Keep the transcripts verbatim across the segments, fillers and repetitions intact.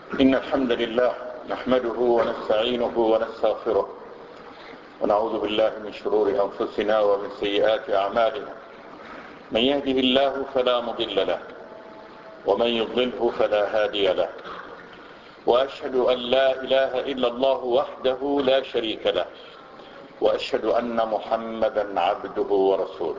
إن الحمد لله نحمده ونستعينه ونستغفره ونعوذ بالله من شرور أنفسنا ومن سيئات أعمالنا. من يهده الله فلا مضل له ومن يضلله فلا هادي له، وأشهد أن لا إله إلا الله وحده لا شريك له، وأشهد أن محمدا عبده ورسوله.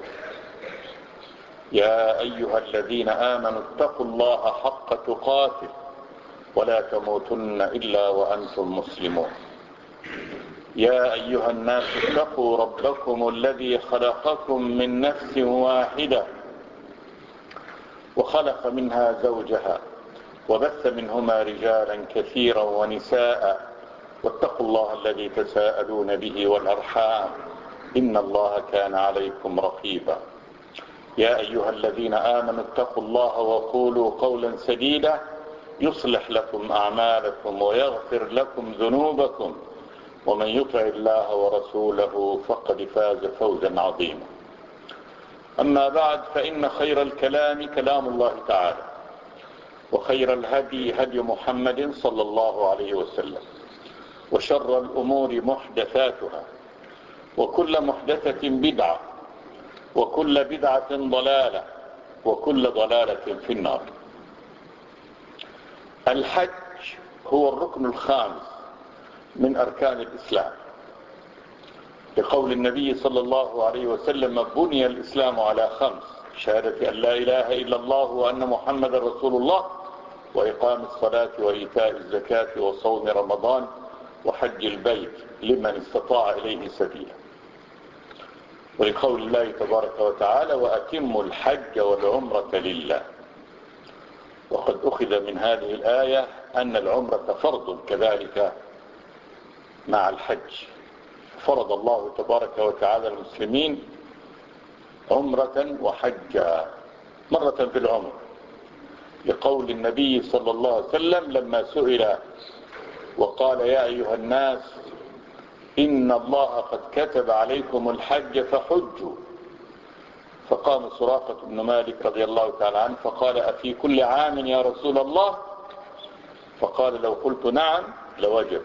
يا أيها الذين آمنوا اتقوا الله حق تقاته ولا تموتن إلا وأنتم مسلمون. يا أيها الناس اتقوا ربكم الذي خلقكم من نفس واحدة وخلق منها زوجها وبث منهما رجالا كثيرا ونساء، واتقوا الله الذي تساءلون به والأرحام إن الله كان عليكم رقيبا. يا أيها الذين آمنوا اتقوا الله وقولوا قولا سديدا يصلح لكم أعمالكم ويغفر لكم ذنوبكم، ومن يطع الله ورسوله فقد فاز فوزا عظيما. أما بعد، فإن خير الكلام كلام الله تعالى، وخير الهدي هدي محمد صلى الله عليه وسلم، وشر الأمور محدثاتها، وكل محدثة بدعة، وكل بدعة ضلالة، وكل ضلالة في النار. الحج هو الركن الخامس من أركان الإسلام، لقول النبي صلى الله عليه وسلم: بني الإسلام على خمس: شهادة أن لا إله إلا الله وأن محمد رسول الله، وإقام الصلاة وإيتاء الزكاة وصوم رمضان وحج البيت لمن استطاع إليه سبيلا. ولقول الله تبارك وتعالى: وأتموا الحج والعمرة لله. وقد أخذ من هذه الآية أن العمرة فرض كذلك مع الحج. فرض الله تبارك وتعالى المسلمين عمرة وحجا، مرة في العمر، لقول النبي صلى الله عليه وسلم لما سئل وقال: يا أيها الناس إن الله قد كتب عليكم الحج فحجوا. فقام سراقة بن مالك رضي الله تعالى عنه فقال: أفي كل عام يا رسول الله؟ فقال: لو قلت نعم لوجب.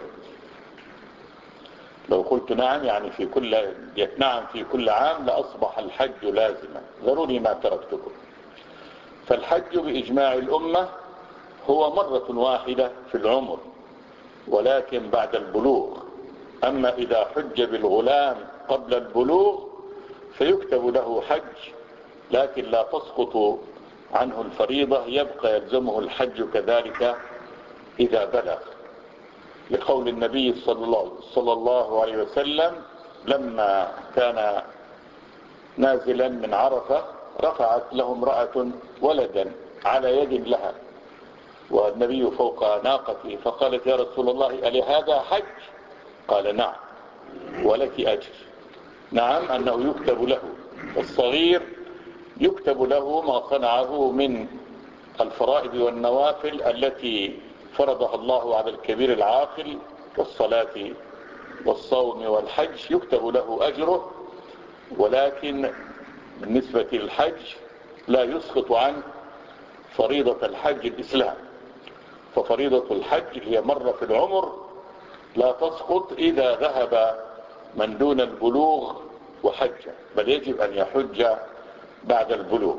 لو قلت نعم يعني في كل نعم في كل عام لأصبح الحج لازما، ذروني ما تركتكم. فالحج بإجماع الأمة هو مرة واحدة في العمر، ولكن بعد البلوغ. أما إذا حج بالغلام قبل البلوغ فيكتب له حج، لكن لا تسقط عنه الفريضة، يبقى يلزمه الحج كذلك إذا بلغ، لقول النبي صلى الله عليه وسلم لما كان نازلا من عرفة رفعت له امرأة ولدا على يد لها والنبي فوق ناقته، فقالت: يا رسول الله ألي هذا حج؟ قال: نعم ولك أجر. نعم، أنه يكتب له الصغير يكتب له ما صنعه من الفرائض والنوافل التي فرضها الله على الكبير العاقل كالصلاة والصوم والحج، يكتب له أجره، ولكن بالنسبة للحج لا يسقط عنه فريضة الحج الإسلام. ففريضة الحج هي مرة في العمر لا تسقط إذا ذهب من دون البلوغ وحج، بل يجب أن يحج بعد البلوغ.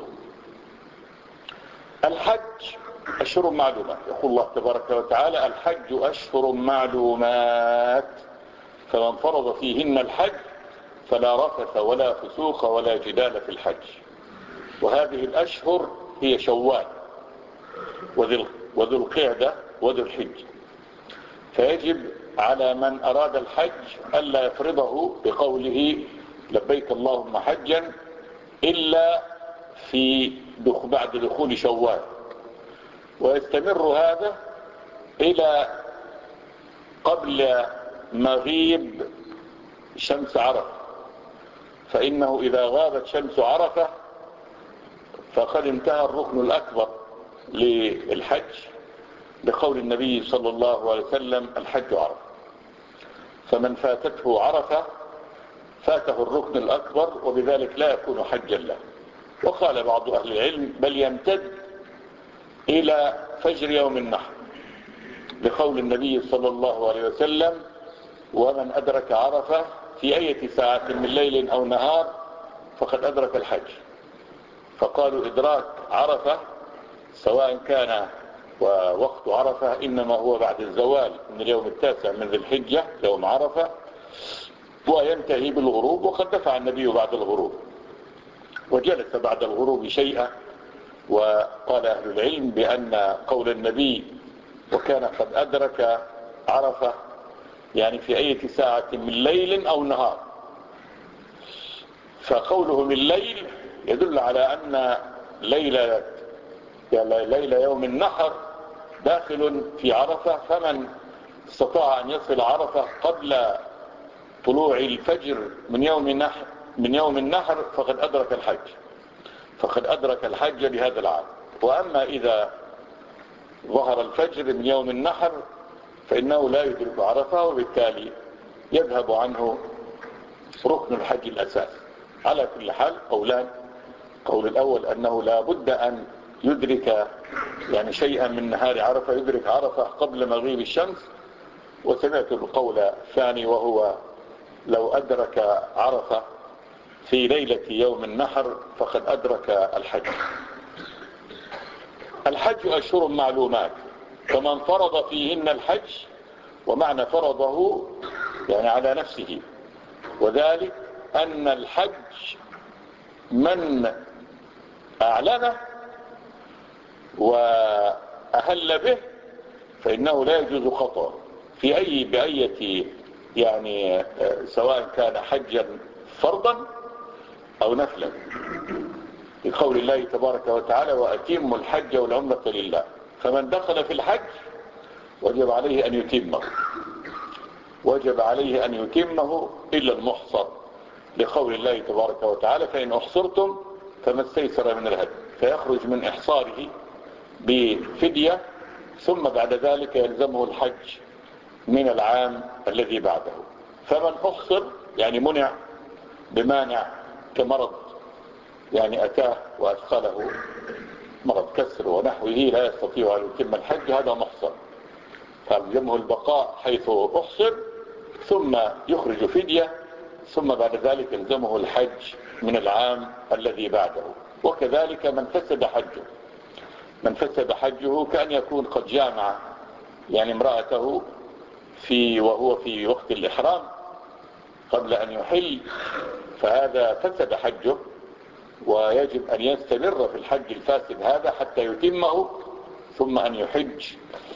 الحج أشهر معلومات، يقول الله تبارك وتعالى: الحج أشهر معلومات فمن فرض فيهن الحج فلا رفث ولا فسوق ولا جدال في الحج. وهذه الأشهر هي شوال وذو القعدة وذو الحج. فيجب على من أراد الحج ألا يفرضه بقوله لبيك اللهم حجا إلا في بعد دخول شوال، ويستمر هذا إلى قبل مغيب شمس عرفة، فإنه إذا غابت شمس عرفة فقد انتهى الركن الأكبر للحج، بقول النبي صلى الله عليه وسلم: الحج عرفة. فمن فاتته عرفة فاته الركن الأكبر، وبذلك لا يكون حجا له. وقال بعض أهل العلم: بل يمتد إلى فجر يوم النحر، لقول النبي صلى الله عليه وسلم: ومن أدرك عرفة في أي ساعة من ليل أو نهار فقد أدرك الحج. فقالوا إدراك عرفة سواء كان ووقت عرفة إنما هو بعد الزوال من اليوم التاسع من ذي الحجة يوم عرفة، وينتهي بالغروب، وقد دفع النبي بعد الغروب وجلس بعد الغروب شيئا. وقال أهل العلم بأن قول النبي وكان قد أدرك عرفة يعني في أي ساعة من ليل أو نهار، فقوله من الليل يدل على أن ليلة ليلة يوم النحر داخل في عرفة، فمن استطاع أن يصل عرفة قبل طلوع الفجر من يوم النحر من يوم النحر فقد أدرك الحج فقد أدرك الحج لهذا العام. وأما إذا ظهر الفجر من يوم النحر فإنه لا يدرك عرفة، وبالتالي يذهب عنه ركن الحج الأساس. على كل حال قولان: قول الأول أنه لا بد أن يدرك يعني شيئا من نهار عرفة، يدرك عرفة قبل مغيب الشمس. وسمعت القول الثاني وهو لو أدرك عرفة في ليلة يوم النحر فقد أدرك الحج. الحج أشهر معلومات، فمن فرض فيهن الحج، ومعنى فرضه يعني على نفسه، وذلك أن الحج من أعلنه وأهل به فإنه لا يجوز خطأ في أي بأية يعني سواء كان حجا فرضا أو نفلا، لقول الله تبارك وتعالى: وأتموا الحج والعمرة لله. فمن دخل في الحج وجب عليه أن يتمه وجب عليه أن يتمه إلا المحصر، لقول الله تبارك وتعالى: فإن أحصرتم فما استيسر من الهدي، فيخرج من إحصاره بفدية، ثم بعد ذلك يلزمه الحج من العام الذي بعده. فمن أحصر يعني منع بمانع كمرض يعني أتاه وأدخله مرض كسر ونحوه لا يستطيع أن يتم الحج، هذا محصر، فيلزمه البقاء حيث أحصر ثم يخرج فدية، ثم بعد ذلك يلزمه الحج من العام الذي بعده. وكذلك من فسد حجه من فسد حجه كأن يكون قد جامع يعني امرأته في وهو في وقت الإحرام قبل أن يحل، فهذا فسد حجه، ويجب أن يستمر في الحج الفاسد هذا حتى يتمه ثم أن يحج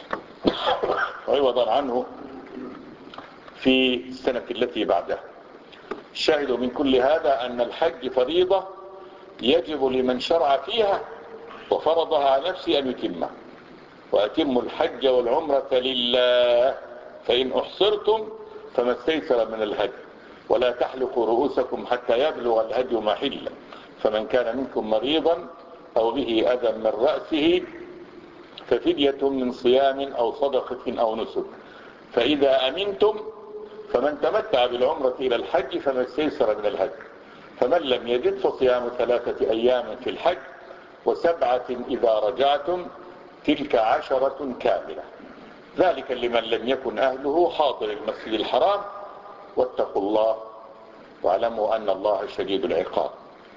عوضا عنه في السنة التي بعدها. الشاهد من كل هذا أن الحج فريضة يجب لمن شرع فيها وفرضها على نفسه أن يتمه. وأتموا الحج والعمرة لله فإن أحصرتم فما استيسر من الهدي ولا تحلقوا رؤوسكم حتى يبلغ الهدي محله، فمن كان منكم مريضا أو به أذى من رأسه ففدية من صيام أو صدقة أو نسك، فإذا أمنتم فمن تمتع بالعمرة إلى الحج فما استيسر من الهدي، فمن لم يجد فصيام ثلاثة أيام في الحج وسبعة إذا رجعتم تلك عشرة كاملة، ذلك لمن لم يكن أهله حاضر المسجد الحرام، واتقوا الله واعلموا أن الله شديد العقاب.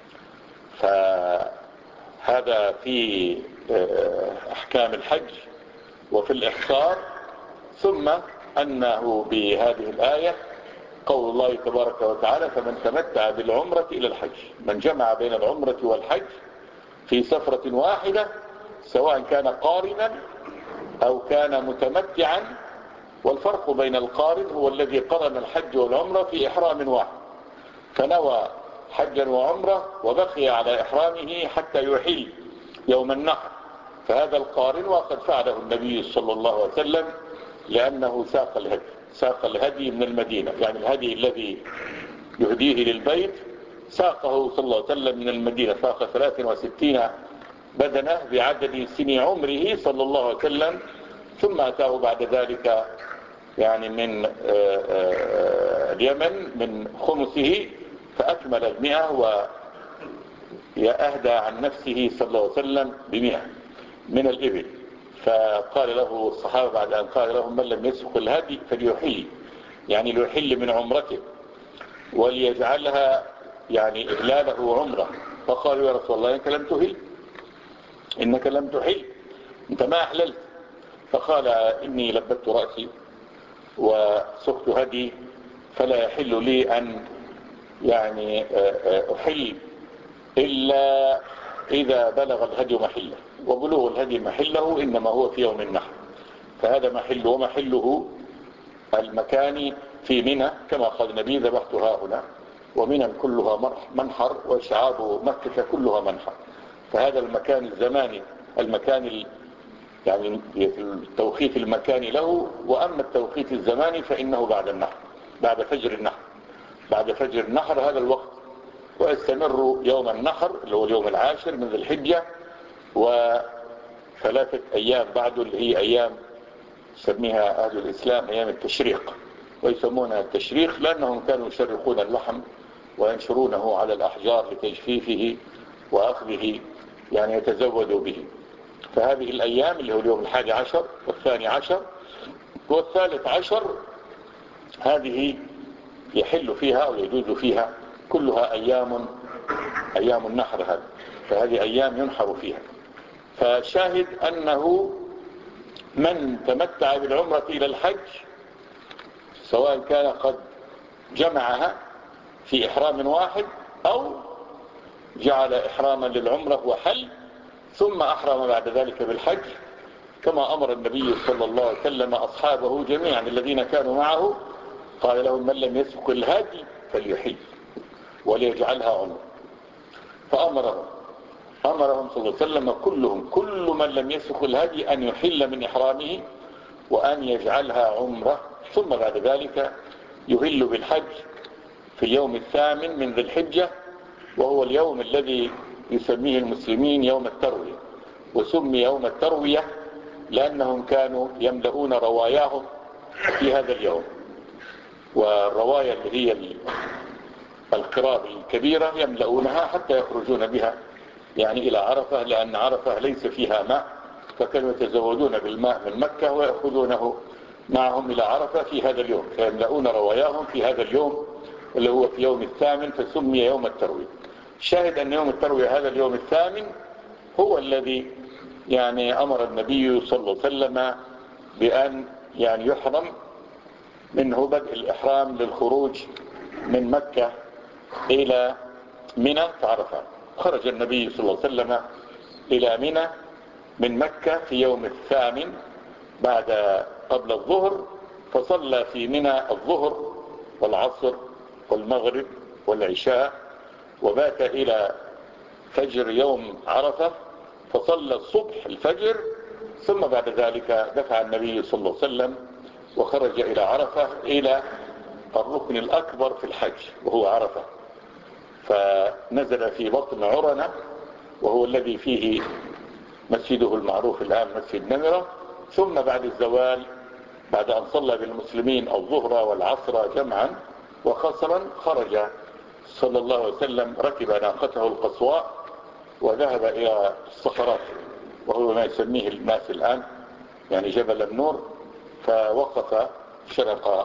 فهذا في أحكام الحج وفي الإحصار. ثم أنه بهذه الآية قول الله تبارك وتعالى: فمن تمتع بالعمرة إلى الحج، من جمع بين العمرة والحج في سفرة واحدة سواء كان قارنا أو كان متمتعا. والفرق بين القارن هو الذي قرن الحج والعمرة في إحرام واحد، فنوى حجا وعمرة وبقي على إحرامه حتى يحل يوم النحر، فهذا القارن، وقد فعله النبي صلى الله عليه وسلم لأنه ساق الهدي ساق الهدي من المدينة، يعني الهدي الذي يهديه للبيت ساقه صلى الله عليه وسلم من المدينة، ساق ثلاث وستين بدنة بعدد سن عمره صلى الله عليه وسلم، ثم أتاه بعد ذلك يعني من اليمن من خمسه فأكمل المئة ويأهدى عن نفسه صلى الله عليه وسلم بمئة من الإبل. فقال له الصحابة بعد أن قال لهم من لم يسق الهدي فليحل، يعني ليحل من عمرته وليجعلها يعني إهلاله عمره. فقالوا يا رسول الله إنك لم تهل، إنك لم تحل، أنت ما أحللت. فقال إني لبت رأسي وسقت هدي فلا يحل لي أن يعني أحل إلا إذا بلغ الهدي محله، وبلوغ الهدي محله إنما هو في يوم النحر. فهذا محل، ومحله المكان في منى كما قال النبي ذبحت ها هنا، ومنى كلها منحر وشعاب مكة كلها منحر. فهذا المكان الزماني، المكان يعني التوقيت المكاني له. وأما التوقيت الزماني فإنه بعد النحر، بعد فجر النحر، بعد فجر النحر هذا الوقت، ويستمر يوم النحر اللي هو اليوم العاشر من ذي الحجة، وثلاثة أيام بعده اللي هي أيام سميها أهل الإسلام أيام التشريق، ويسمونها التشريق لأنهم كانوا يشرقون اللحم وينشرونه على الأحجار لتجفيفه وأخذه يعني يتزودوا به. فهذه الأيام اللي هو اليوم الحادي عشر والثاني عشر والثالث عشر هذه يحل فيها أو يجوز فيها كلها أيام أيام النحر هذه، فهذه أيام ينحر فيها. فشاهد أنه من تمتع بالعمرة إلى الحج سواء كان قد جمعها في إحرام واحد أو جعل إحراما للعمرة وحل ثم أحرم بعد ذلك بالحج، كما أمر النبي صلى الله عليه وسلم أصحابه جميعا الذين كانوا معه، قال لهم من لم يسق الهدي فليحل وليجعلها عمرة. فأمرهم أمرهم صلى الله عليه وسلم كلهم، كل من لم يسق الهدي أن يحل من إحرامه وأن يجعلها عمرة، ثم بعد ذلك يهل بالحج في اليوم الثامن من ذي الحجة، وهو اليوم الذي يسميه المسلمين يوم التروية. وسمي يوم التروية لأنهم كانوا يملؤون رواياهم في هذا اليوم، والرواية اللي هي القراب الكبيرة يملؤونها حتى يخرجون بها يعني إلى عرفة، لأن عرفة ليس فيها ماء، فكانوا يتزودون بالماء من مكة ويأخذونه معهم إلى عرفة في هذا اليوم، فيملؤون رواياهم في هذا اليوم اللي هو في يوم الثامن، فسمي يوم التروية. شاهد أن يوم التروية هذا اليوم الثامن هو الذي يعني أمر النبي صلى الله عليه وسلم بأن يعني يحرم منه بدء الإحرام للخروج من مكة إلى منى في عرفة. خرج النبي صلى الله عليه وسلم إلى منى من مكة في يوم الثامن بعد قبل الظهر، فصلى في منى الظهر والعصر والمغرب والعشاء، وبات إلى فجر يوم عرفة فصلى الصبح الفجر، ثم بعد ذلك دفع النبي صلى الله عليه وسلم وخرج إلى عرفة إلى الركن الأكبر في الحج وهو عرفة، فنزل في بطن عرنة وهو الذي فيه مسجده المعروف الآن مسجد نمرة. ثم بعد الزوال بعد أن صلى بالمسلمين الظهر والعصر جمعا وخصرا خرج صلى الله عليه وسلم، ركب ناقته القصواء وذهب إلى الصخرات وهو ما يسميه الناس الآن يعني جبل النور، فوقف شرق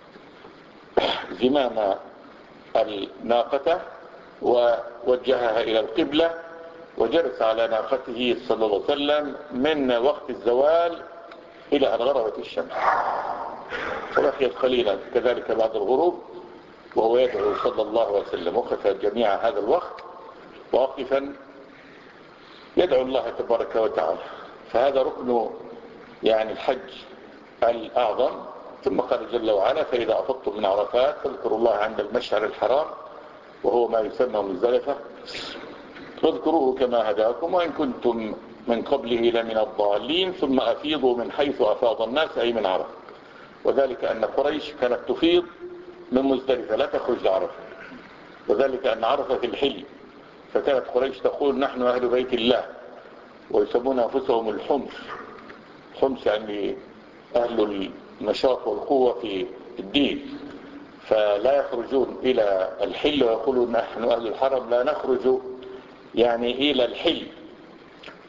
زمام الناقة ووجهها إلى القبلة وجلس على ناقته صلى الله عليه وسلم من وقت الزوال إلى أن غربت الشمس، فبقيت قليلا كذلك بعد الغروب وهو يدعو صلى الله عليه وسلم. وقف جميع هذا الوقت واقفا يدعو الله تبارك وتعالى. فهذا ركن يعني الحج الأعظم. ثم قال جل وعلا فإذا أفضتم من عرفات فاذكروا الله عند المشعر الحرام وهو ما يسمى مزدلفة فاذكروه كما هداكم وإن كنتم من قبله لمن الضالين ثم أفيضوا من حيث أفاض الناس أي من عرفة. وذلك أن قريش كانت تفيض من مزدلفة لا تخرج لعرفة، وذلك أن عرفة في الحل، فكانت قريش تقول نحن أهل بيت الله، ويسمون أنفسهم الحمص. حمص يعني أهل النشاط والقوة في الدين، فلا يخرجون إلى الحل ويقولون نحن أهل الحرم لا نخرج يعني إلى الحل.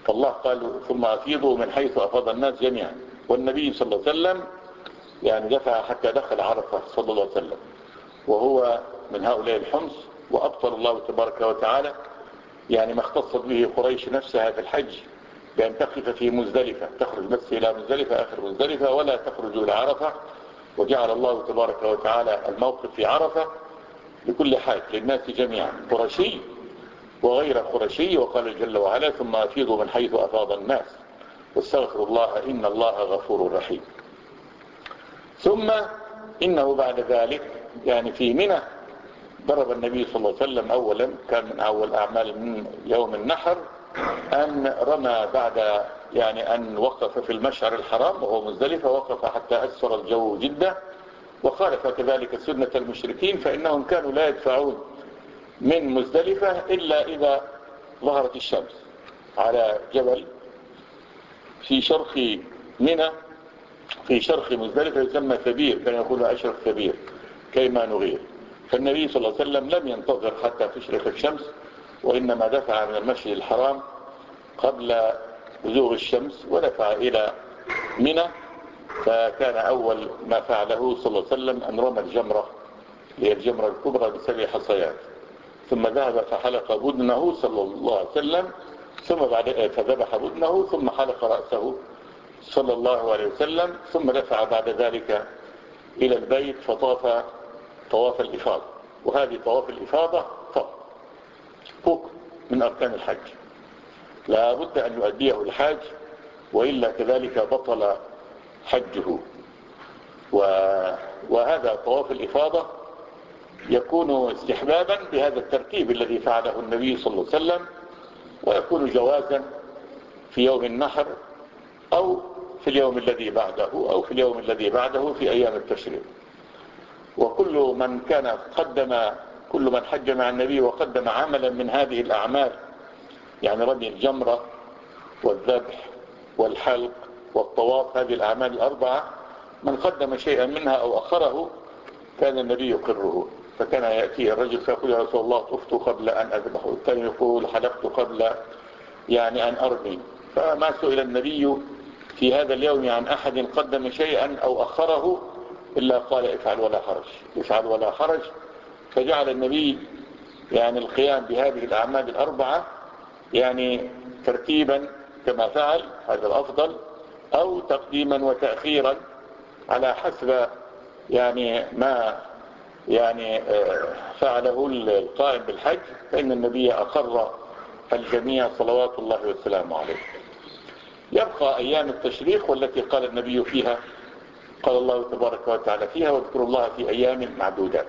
فالله قال ثم أفيضوا من حيث أفاض الناس جميعا، والنبي صلى الله عليه وسلم يعني دفع حتى دخل عرفة صلى الله عليه وسلم وهو من هؤلاء الحمص، وأبطل الله تبارك وتعالى يعني ما اختصت به قريش نفسها في الحج بأن تقف في مزدلفة، تخرج بس إلى مزدلفة آخر مزدلفة ولا تخرج إلى عرفة، وجعل الله تبارك وتعالى الموقف في عرفة لكل حاج للناس جميعا قرشي وغير قرشي، وقال جل وعلا ثم أفيضوا من حيث أفاض الناس واستغفروا الله إن الله غفور رحيم. ثم إنه بعد ذلك يعني في منى ضرب النبي صلى الله عليه وسلم أولا، كان من أول أعمال من يوم النحر أن رمى بعد يعني أن وقف في المشعر الحرام وهو مزدلفة، وقف حتى أسفر الجو جدا، وخالف كذلك سنة المشركين فإنهم كانوا لا يدفعون من مزدلفة إلا إذا ظهرت الشمس على جبل في شرق منى في شرق مزدلفة يسمى ثبير، كان يقول أشرق ثبير كيما نغير. فالنبي صلى الله عليه وسلم لم ينتظر حتى تشرق الشمس، وإنما دفع من المسجد الحرام قبل بزوغ الشمس ودفع إلى منى، فكان أول ما فعله صلى الله عليه وسلم أن رمى الجمرة هي الجمرة الكبرى بسبع حصيات، ثم ذهب فحلق بدنه صلى الله عليه وسلم، ثم بعد فذبح بدنه ثم حلق رأسه صلى الله عليه وسلم، ثم دفع بعد ذلك إلى البيت فطاف طواف الإفاضة، وهذه طواف الإفاضة ركن من أركان الحج لا بد أن يؤديه الحاج، وإلا كذلك بطل حجه. وهذا طواف الإفاضة يكون استحبابا بهذا الترتيب الذي فعله النبي صلى الله عليه وسلم، ويكون جوازا في يوم النحر أو في اليوم الذي بعده أو في اليوم الذي بعده في أيام التشريق. وكل من كان قدم كل من حج مع النبي وقدم عملا من هذه الأعمال يعني رمي الجمرة والذبح والحلق والطواف، هذه الأعمال الأربعة من قدم شيئا منها أو أخره كان النبي يقره، فكان يأتي الرجل فيقول يا رسول الله طفت قبل أن أذبح، والثاني يقول حلقت قبل يعني أن أرمي، فما سئل النبي في هذا اليوم عن أحد قدم شيئا أو أخره إلا قال افعل ولا حرج افعل ولا حرج. فجعل النبي يعني القيام بهذه الأعمال الأربعة يعني ترتيبا كما فعل هذا الأفضل، أو تقديما وتأخيرا على حسب يعني ما يعني فعله القائم بالحج، فإن النبي أقر الجميع صلوات الله والسلام عليه. يبقى أيام التشريق والتي قال النبي فيها قال الله تبارك وتعالى فيها واذكروا الله في أيام معدودات،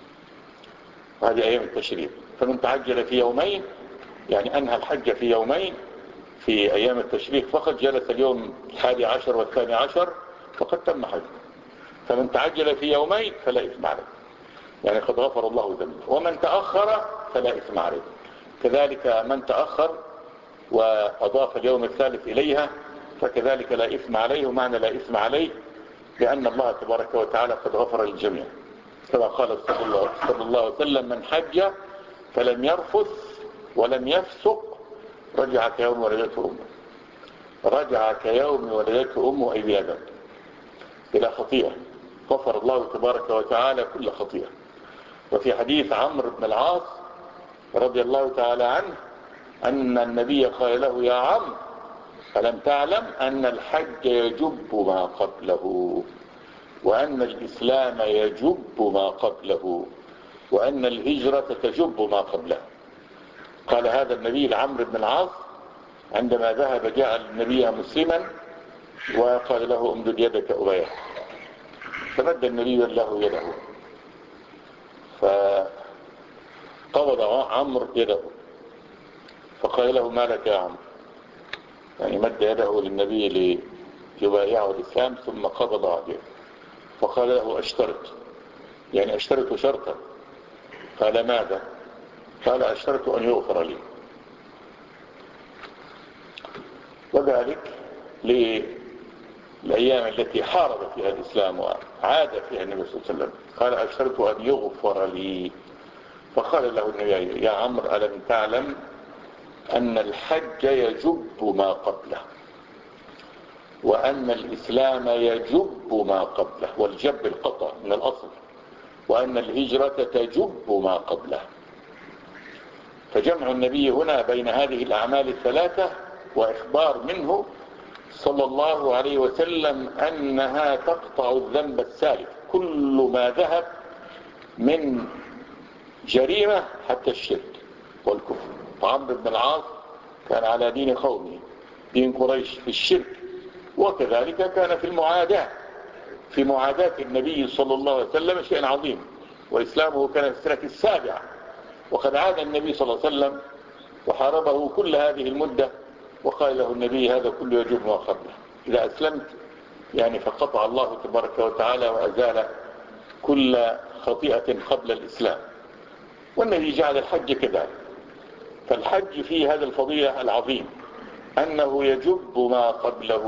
وهذه أيام التشريق. فمن تعجل في يومين يعني أنهى الحج في يومين في أيام التشريق فقط، جلس اليوم الحادي عشر والثاني عشر فقد تم حج. فمن تعجل في يومين فلا إثم عليه يعني قد غفر الله ذنبه، ومن تأخر فلا إثم عليه كذلك. من تأخر وأضاف اليوم الثالث إليها فكذلك لا إثم عليه، ومعنى لا إثم عليه لأن الله تبارك وتعالى قد غفر للجميع، كما قال صلى الله, صلى الله عليه وسلم من حج فلم يرفث ولم يفسق رجع كيوم ولدته أمه، رجع كيوم ولدته أمه أي بيده بلا خطيئة، غفر الله تبارك وتعالى كل خطيئة. وفي حديث عمرو بن العاص رضي الله تعالى عنه أن النبي قال له يا عمرو ألم تعلم أن الحج يجب ما قبله، وأن الإسلام يجب ما قبله، وأن الهجرة تجب ما قبله. قال هذا النبي لعمرو بن العاص عندما ذهب جاء النبي مسلما وقال له امدد يدك أبايح، فمد النبي له يده فقبض عمرو يده فقال له ما لك يا عمرو، يعني مد يده للنبي ليبايعه الإسلام ثم قبض عليه فقال له اشترط، يعني اشترط شرطا. قال ماذا؟ قال اشترط أن يغفر لي. وذلك للأيام التي حارب فيها الإسلام وعاد فيها النبي صلى الله عليه وسلم قال اشترط أن يغفر لي، فقال له النبي يا عمرو ألم تعلم أن الحج يجب ما قبله، وأن الإسلام يجب ما قبله، والجب القطع من الأصل، وأن الهجرة تجب ما قبله. فجمع النبي هنا بين هذه الأعمال الثلاثة وإخبار منه صلى الله عليه وسلم أنها تقطع الذنب السالف، كل ما ذهب من جريمة حتى الشرك والكفر. عمرو بن العاص كان على دين قومه، دين قريش في الشرك، وكذلك كان في المعاداة، في معاداة النبي صلى الله عليه وسلم شيء عظيم، وإسلامه كان في السنة السابعة، وقد عاد النبي صلى الله عليه وسلم وحاربه كل هذه المدة، وقال له النبي هذا كله يجب ما قبله، إذا أسلمت يعني فقطع الله تبارك وتعالى وأزال كل خطيئة قبل الإسلام. والنبي جعل الحج كذلك. فالحج فيه هذا الفضيلة العظيم، أنه يجب ما قبله،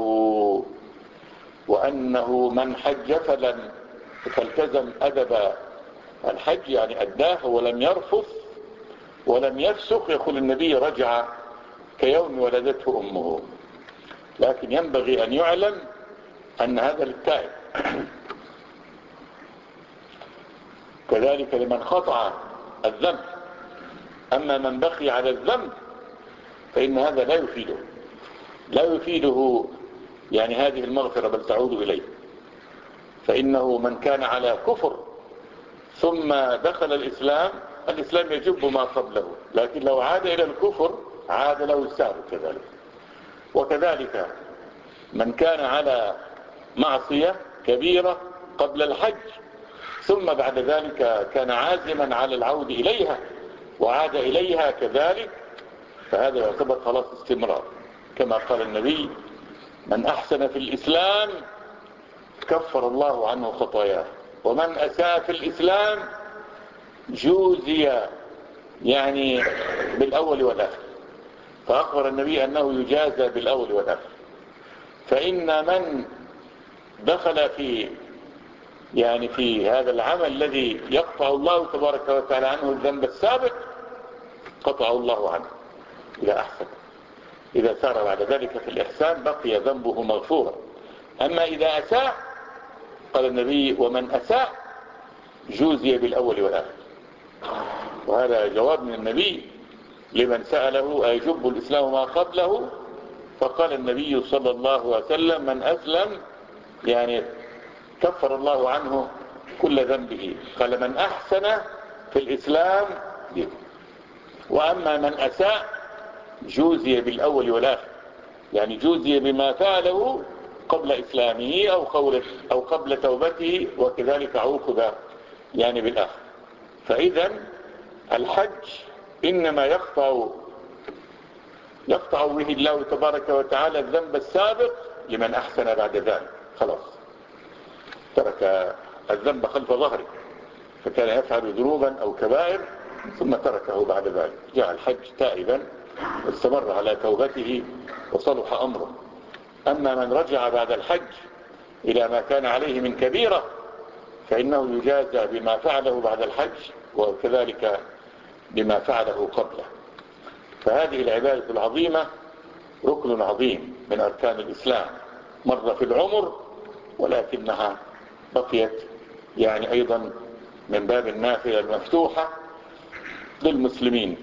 وأنه من حج فلن فالتزم أدب الحج يعني أداه ولم يرفث ولم يفسق، يقول النبي رجع كيوم ولدته أمه. لكن ينبغي أن يعلم أن هذا للتائب، كذلك لمن قطع الذنب. أما من بقي على الذنب فإن هذا لا يفيده لا يفيده يعني هذه المغفرة، بل تعود إليه. فإنه من كان على كفر ثم دخل الإسلام، الإسلام يجب ما قبله، لكن لو عاد إلى الكفر عاد له السعر كذلك. وكذلك من كان على معصية كبيرة قبل الحج ثم بعد ذلك كان عازما على العود إليها وعاد إليها كذلك، فهذا يعتبر خلاص استمرار، كما قال النبي من أحسن في الإسلام كفر الله عنه خطاياه، ومن أساء في الإسلام جوزي يعني بالأول والآخر. فأخبر النبي أنه يجازى بالأول والآخر. فإن من دخل في يعني في هذا العمل الذي يقطع الله تبارك وتعالى عنه الذنب السابق قطعه الله عنه إذا أحسن. إذا سار بعد ذلك في الإحسان بقي ذنبه مغفورا. أما إذا أساء قال النبي ومن أساء جوزي بالأول والآخر. وهذا جواب من النبي لمن سأله أيجب الإسلام ما قبله، فقال النبي صلى الله عليه وسلم من أسلم يعني كفر الله عنه كل ذنبه. قال من أحسن في الإسلام به، وأما من أساء جوزي بالأول والآخر، يعني جوزي بما فعله قبل إسلامه أو قوله أو قبل توبته، وكذلك عوقب يعني بالآخر. فإذا الحج إنما يقطع يقطع به الله تبارك وتعالى الذنب السابق لمن أحسن بعد ذلك. خلاص ترك الذنب خلف ظهره، فكان يفعل ذنوبا أو كبائر ثم تركه بعد ذلك، جاء الحج تائبا واستمر على توبته وصلح أمره. أما من رجع بعد الحج إلى ما كان عليه من كبيرة فإنه يجازى بما فعله بعد الحج وكذلك بما فعله قبله. فهذه العبادة العظيمة ركن عظيم من أركان الإسلام، مر في العمر ولكنها بقيت يعني أيضا من باب النافلة المفتوحة للمسلمين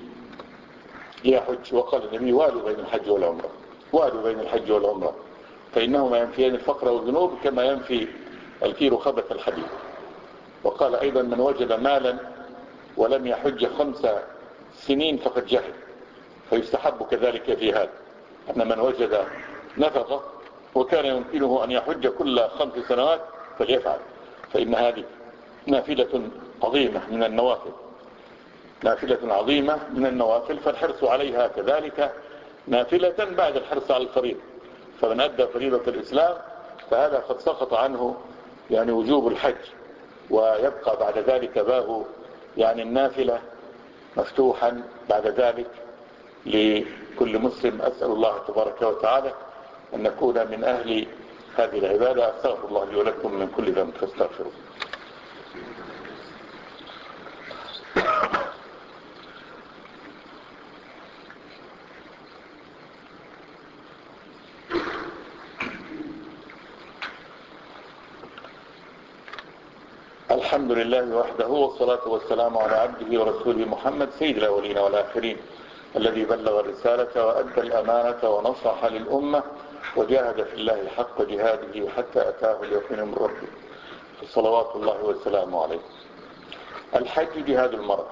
يحج. وقال النبي والوا بين الحج والعمرة، والوا بين الحج والعمرة فإنهما ينفيان الفقر والذنوب كما ينفي الكير خبث الحديد. وقال أيضا من وجد مالا ولم يحج خمس سنين فقد جهل. فيستحب كذلك في هذا أن من وجد نفقة وكان يمكنه أن يحج كل خمس سنوات فليفعل، فإن هذه نافلة عظيمة من النوافل، نافلة عظيمة من النوافل، فالحرص عليها كذلك نافلة بعد الحرص على الفريضة. فمن أدى فريضة الإسلام فهذا قد سقط عنه يعني وجوب الحج، ويبقى بعد ذلك باب يعني النافلة مفتوحا بعد ذلك لكل مسلم. أسأل الله تبارك وتعالى أن نكون من أهل هذه العبادة. أستغفر الله لي ولكم من كل ذنب فاستغفروه. الحمد لله وحده، والصلاة والسلام على عبده ورسوله محمد سيد الأولين والآخرين، الذي بلغ الرسالة وأدى الأمانة ونصح للأمة وجاهد في الله حق جهاده حتى أتاه اليقين من ربه، صلوات الله والسلام عليه. الحج جهاد المرأة.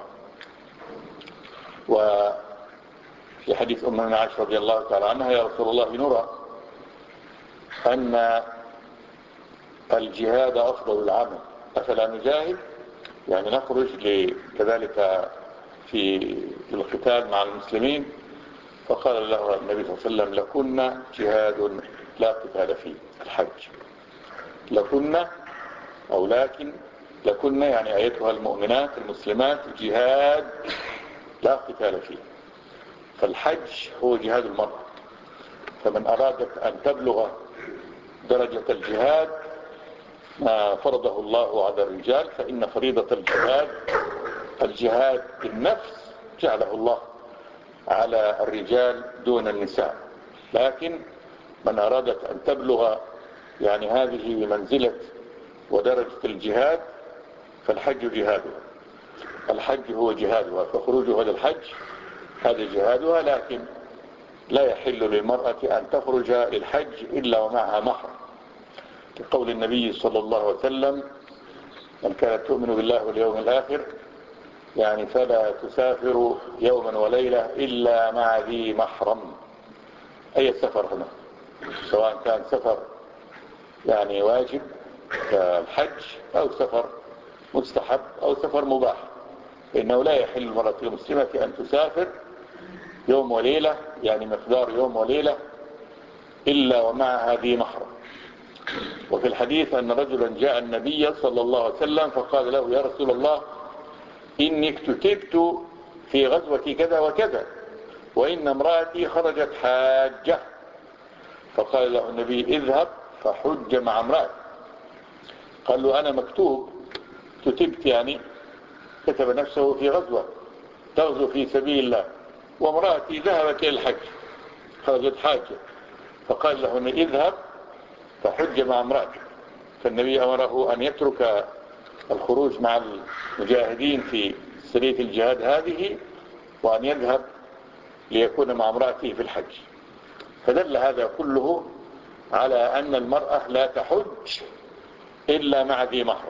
وفي حديث أمنا عائشة رضي الله تعالى عنها: يا رسول الله، نرى أن الجهاد أفضل العمل، أفلا نجاهد؟ يعني نخرج كذلك في القتال مع المسلمين. فقال له النبي صلى الله عليه وسلم: لكن جهاد لا قتال فيه. الحج لكن أو لكن لكن يعني أيتها المؤمنات المسلمات جهاد لا قتال فيه. فالحج هو جهاد المرأة. فمن أرادت أن تبلغ درجة الجهاد ما فرضه الله على الرجال، فإن فريضة الجهاد الجهاد بالنفس جعله الله على الرجال دون النساء. لكن من أرادت أن تبلغ يعني هذه منزلة ودرجة الجهاد فالحج جهادها. الحج هو جهادها، فخروجها للحج هذا جهادها. لكن لا يحل للمرأة أن تخرج للحج إلا ومعها محرم، لقول النبي صلى الله عليه وسلم: من كانت تؤمن بالله واليوم الآخر يعني فلا تسافر يوما وليلة إلا مع ذي محرم. أي السفر هنا، سواء كان سفر يعني واجب كالحج أو سفر مستحب أو سفر مباح، إنه لا يحل المرأة المسلمة أن تسافر يوم وليلة، يعني مقدار يوم وليلة، إلا ومعها ذي محرم. وفي الحديث أن رجلا جاء النبي صلى الله عليه وسلم فقال له: يا رسول الله، إني اكتتبت في غزوة كذا وكذا، وإن امرأتي خرجت حاجة. فقال له النبي: اذهب فحج مع امرأتي. قال له: أنا مكتوب، كتبت يعني كتب نفسه في غزوة تغزو في سبيل الله، وامرأتي ذهبت إلى الحج خرجت حاجة. فقال له: اذهب فحج مع امرأتك. فالنبي أمره أن يترك الخروج مع المجاهدين في سرية الجهاد هذه وأن يذهب ليكون مع امرأته في الحج. فدل هذا كله على أن المرأة لا تحج إلا مع ذي محرم.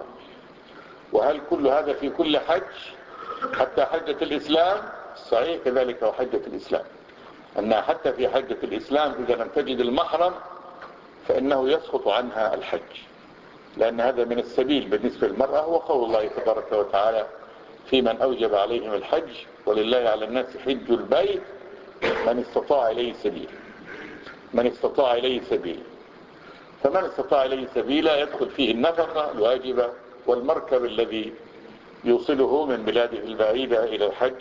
وهل كل هذا في كل حج حتى حجة الإسلام؟ صحيح كذلك وحجة الإسلام، أنها حتى في حجة الإسلام إذا لم تجد المحرم فإنه يسقط عنها الحج، لأن هذا من السبيل بالنسبة للمرأة. هو قول الله تبارك وتعالى: في من أوجب عليهم الحج ولله على الناس حج البيت من استطاع إليه سبيل. من استطاع إليه سبيل فمن استطاع إليه سبيلا يدخل فيه النفقة الواجبة والمركب الذي يوصله من بلاده البعيدة إلى الحج،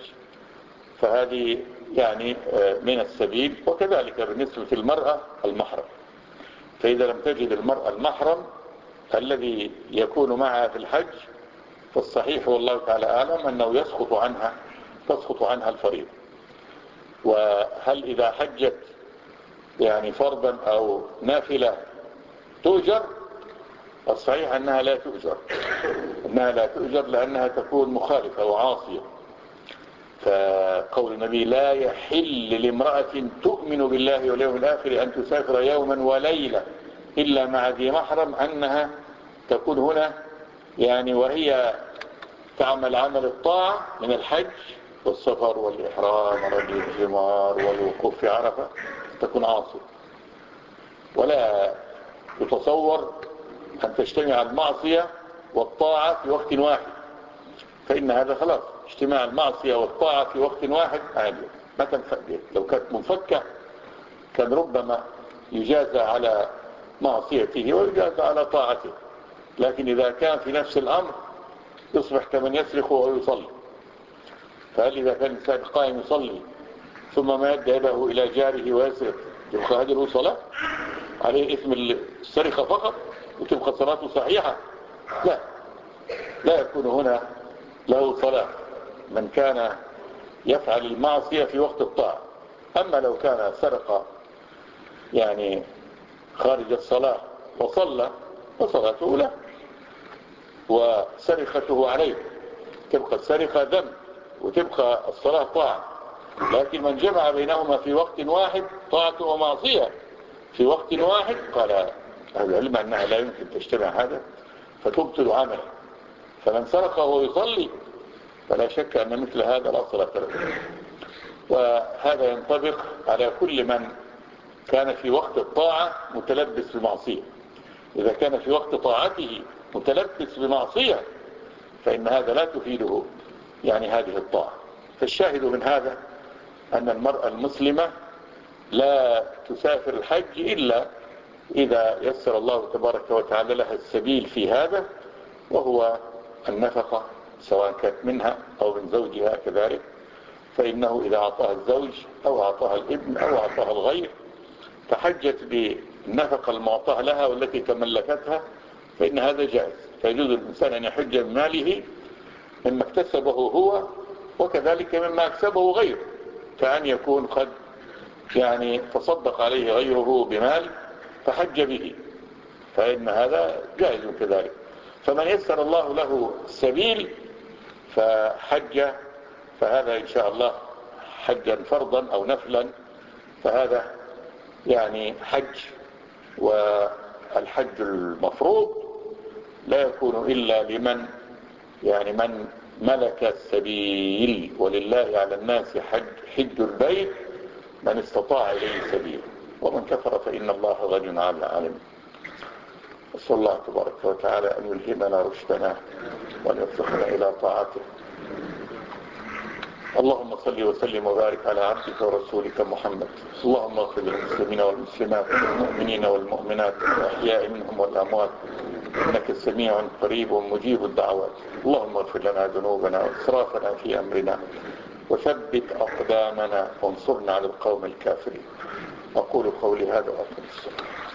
فهذه يعني من السبيل. وكذلك بالنسبة للمرأة المحرم، فإذا لم تجد المرأة المحرم الذي يكون معها في الحج فالصحيح والله تعالى أعلم أنه يسقط عنها تسقط عنها الفريضة. وهل إذا حجت يعني فرضا أو نافلة تؤجر؟ الصحيح أنها لا تؤجر أنها لا تؤجر لأنها تكون مخالفة وعاصية. فقول النبي: لا يحل لامرأة تؤمن بالله واليوم الآخر أن تسافر يوما وليلة إلا مع ذي محرم، أنها تكون هنا يعني وهي تعمل عمل الطاعة من الحج والسفر والإحرام ورمي الجمار والوقوف في عرفة تكون عاصية. ولا يتصور أن تجتمع المعصية والطاعة في وقت واحد، فإن هذا خلاص اجتماع المعصية والطاعة في وقت واحد عادي ما تنفك. لو كانت منفكة كان ربما يجازى على معصيته ويجازى على طاعته، لكن إذا كان في نفس الأمر يصبح كمن يسرق وهو يصلي. فهل إذا كان الإنسان قائم يصلي ثم ما يد يده إلى جاره ويسرق يبقى هذه له صلاة؟ عليه إثم السرقة فقط وتبقى صلاته صحيحة؟ لا، لا يكون هنا له صلاة من كان يفعل المعصية في وقت الطاعة. أما لو كان سرق يعني خارج الصلاة وصلى فصلاته له. وسرقته عليه، تبقى السرقة ذنب وتبقى الصلاة طاعة. لكن من جمع بينهما في وقت واحد طاعة ومعصية في وقت واحد، قال أهل العلم أنها لا يمكن تجتمع هذا فتبطل عمله. فمن سرق وهو يصلي فلا شك أن مثل هذا لا صلاة له. وهذا ينطبق على كل من كان في وقت الطاعة متلبس بمعصية. إذا كان في وقت طاعته متلبس بمعصية فإن هذا لا تفيده يعني هذه الطاعة. فالشاهد من هذا أن المرأة المسلمة لا تسافر الحج إلا إذا يسر الله تبارك وتعالى لها السبيل في هذا، وهو النفقة سواء كانت منها أو من زوجها كذلك. فإنه إذا أعطاها الزوج أو أعطاها الابن أو أعطاها الغير تحجت بالنفقة المعطاة لها والتي تملكتها فإن هذا جائز. فيجوز الإنسان أن يحج من ماله مما اكتسبه هو وكذلك مما اكسبه غيره، كأن يكون قد يعني تصدق عليه غيره بمال فحج به، فإن هذا جائز كذلك. فمن يسر الله له السبيل فحج فهذا إن شاء الله حجا فرضا أو نفلا، فهذا يعني حج. والحج المفروض لا يكون إلا لمن يعني من ملك السبيل، ولله على الناس حج, حج البيت من استطاع إليه سبيل، ومن كفر فإن الله غني عن العالمين. أسأل الله تبارك وتعالى أن يلهمنا رشدنا وأن يوفقنا إلى طاعته. اللهم صل وسلم وبارك على عبدك ورسولك محمد. اللهم اغفر للمسلمين والمسلمات والمؤمنين والمؤمنات الأحياء منهم والأموات إنك سميع قريب مجيب الدعوات. اللهم اغفر لنا ذنوبنا وإسرافنا في أمرنا وثبت أقدامنا وانصرنا على القوم الكافرين. أقول قولي هذا وأقول الصلاة.